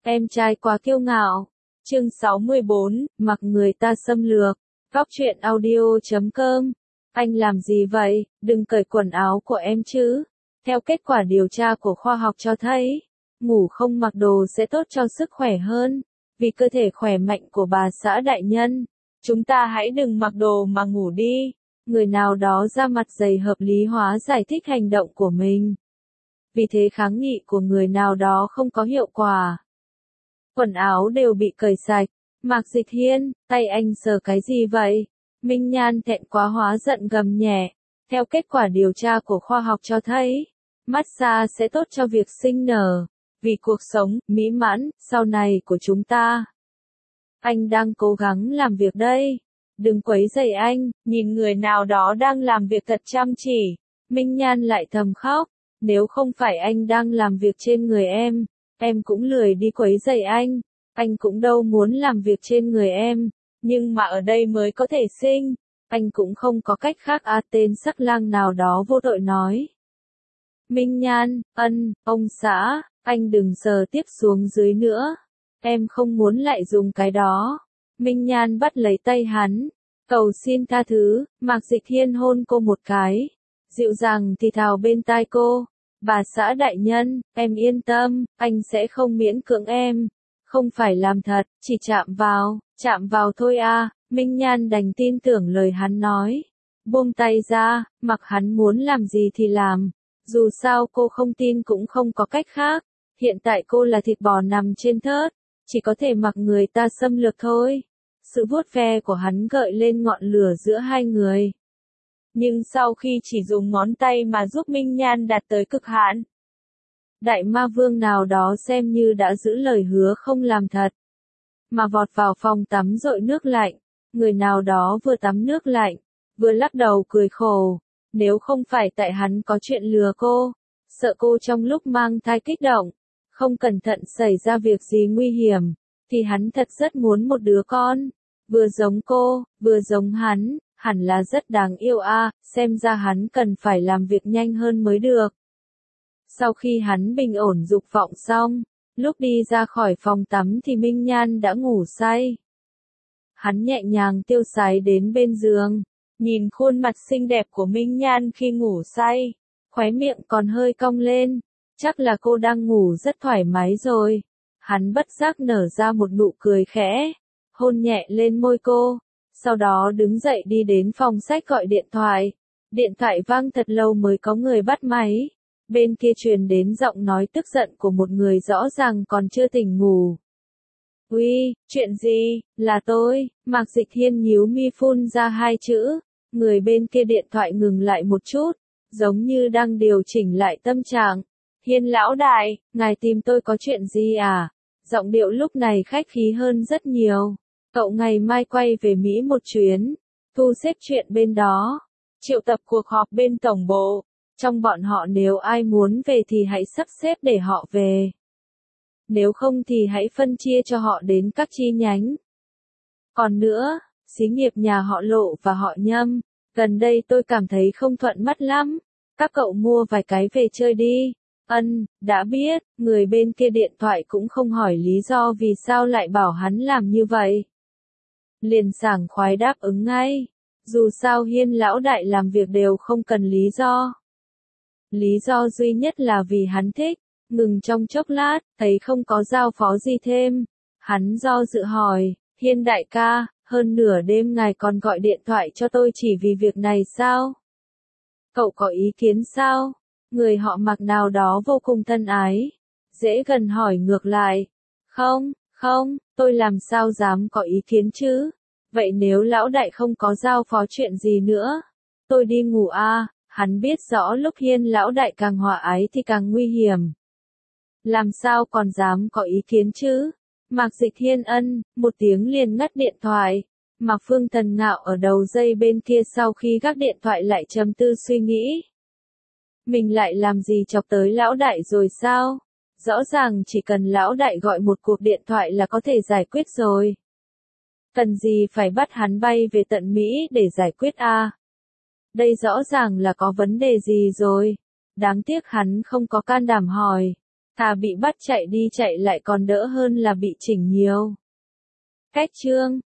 Em trai quá kiêu ngạo. Chương 64, mặc người ta xâm lược. Góc truyện audio.com. Anh làm gì vậy? Đừng cởi quần áo của em chứ. Theo kết quả điều tra của khoa học cho thấy, ngủ không mặc đồ sẽ tốt cho sức khỏe hơn. Vì cơ thể khỏe mạnh của bà xã đại nhân, chúng ta hãy đừng mặc đồ mà ngủ đi. Người nào đó ra mặt dày hợp lý hóa giải thích hành động của mình. Vì thế kháng nghị của người nào đó không có hiệu quả. Quần áo đều bị cởi sạch. Mạc Dịch Hiên, tay anh sờ cái gì vậy? Minh Nhan thẹn quá hóa giận gầm nhẹ. Theo kết quả điều tra của khoa học cho thấy, massage sẽ tốt cho việc sinh nở, vì cuộc sống, mỹ mãn, sau này của chúng ta. Anh đang cố gắng làm việc đây. Đừng quấy rầy anh, nhìn người nào đó đang làm việc thật chăm chỉ. Minh Nhan lại thầm khóc. Nếu không phải anh đang làm việc trên người em cũng lười đi quấy rầy anh cũng đâu muốn làm việc trên người em, nhưng mà ở đây mới có thể sinh, anh cũng không có cách khác à, tên sắc lang nào đó vô tội nói. Minh Nhan, ông xã, anh đừng sờ tiếp xuống dưới nữa, em không muốn lại dùng cái đó. Minh Nhan bắt lấy tay hắn, cầu xin tha thứ. Mạc Dịch Hiên hôn cô một cái, dịu dàng thì thào bên tai cô. Bà xã đại nhân, em yên tâm, anh sẽ không miễn cưỡng em. Không phải làm thật, chỉ chạm vào thôi à. Minh Nhan đành tin tưởng lời hắn nói. Buông tay ra, mặc hắn muốn làm gì thì làm. Dù sao cô không tin cũng không có cách khác. Hiện tại cô là thịt bò nằm trên thớt, chỉ có thể mặc người ta xâm lược thôi. Sự vuốt ve của hắn gợi lên ngọn lửa giữa hai người. Nhưng sau khi chỉ dùng ngón tay mà giúp Minh Nhan đạt tới cực hạn, đại ma vương nào đó xem như đã giữ lời hứa không làm thật, mà vọt vào phòng tắm dội nước lạnh. Người nào đó vừa tắm nước lạnh, vừa lắc đầu cười khổ. Nếu không phải tại hắn có chuyện lừa cô, sợ cô trong lúc mang thai kích động, không cẩn thận xảy ra việc gì nguy hiểm, thì hắn thật rất muốn một đứa con. Vừa giống cô, vừa giống hắn. Hẳn là rất đáng yêu à, xem ra hắn cần phải làm việc nhanh hơn mới được. Sau khi hắn bình ổn dục vọng xong, lúc đi ra khỏi phòng tắm thì Minh Nhan đã ngủ say. Hắn nhẹ nhàng tiêu sái đến bên giường, nhìn khuôn mặt xinh đẹp của Minh Nhan khi ngủ say, khóe miệng còn hơi cong lên, chắc là cô đang ngủ rất thoải mái rồi. Hắn bất giác nở ra một nụ cười khẽ, hôn nhẹ lên môi cô. Sau đó đứng dậy đi đến phòng sách gọi điện thoại. Điện thoại vang thật lâu mới có người bắt máy. Bên kia truyền đến giọng nói tức giận của một người rõ ràng còn chưa tỉnh ngủ. Uy, chuyện gì? Là tôi. Mạc Dịch Hiên nhíu mi phun ra hai chữ. Người bên kia điện thoại ngừng lại một chút, giống như đang điều chỉnh lại tâm trạng. Hiên lão đại, ngài tìm tôi có chuyện gì à? Giọng điệu lúc này khách khí hơn rất nhiều. Cậu ngày mai quay về Mỹ một chuyến, thu xếp chuyện bên đó, triệu tập cuộc họp bên tổng bộ, trong bọn họ nếu ai muốn về thì hãy sắp xếp để họ về. Nếu không thì hãy phân chia cho họ đến các chi nhánh. Còn nữa, xí nghiệp nhà họ Lộ và họ Nhâm, gần đây tôi cảm thấy không thuận mắt lắm, các cậu mua vài cái về chơi đi. Đã biết. Người bên kia điện thoại cũng không hỏi lý do vì sao lại bảo hắn làm như vậy. Liền sảng khoái đáp ứng ngay. Dù sao Hiên lão đại làm việc đều không cần lý do. Lý do duy nhất là vì hắn thích. Ngừng trong chốc lát, thấy không có giao phó gì thêm. Hắn do dự hỏi, Hiên đại ca, hơn nửa đêm ngài còn gọi điện thoại cho tôi chỉ vì việc này sao? Cậu có ý kiến sao? Người họ Mạc nào đó vô cùng thân ái. Dễ gần hỏi ngược lại. Không, tôi làm sao dám có ý kiến chứ? Vậy nếu lão đại không có giao phó chuyện gì nữa, tôi đi ngủ à. Hắn biết rõ lúc Hiên lão đại càng hòa ái thì càng nguy hiểm. Làm sao còn dám có ý kiến chứ? Mạc Dịch Hiên một tiếng liền ngắt điện thoại. Mạc Phương Thần ngạo ở đầu dây bên kia sau khi gác điện thoại lại trầm tư suy nghĩ. Mình lại làm gì chọc tới lão đại rồi sao? Rõ ràng chỉ cần lão đại gọi một cuộc điện thoại là có thể giải quyết rồi. Cần gì phải bắt hắn bay về tận Mỹ để giải quyết à? Đây rõ ràng là có vấn đề gì rồi. Đáng tiếc hắn không có can đảm hỏi. Thà bị bắt chạy đi chạy lại còn đỡ hơn là bị chỉnh nhiều. Cách chương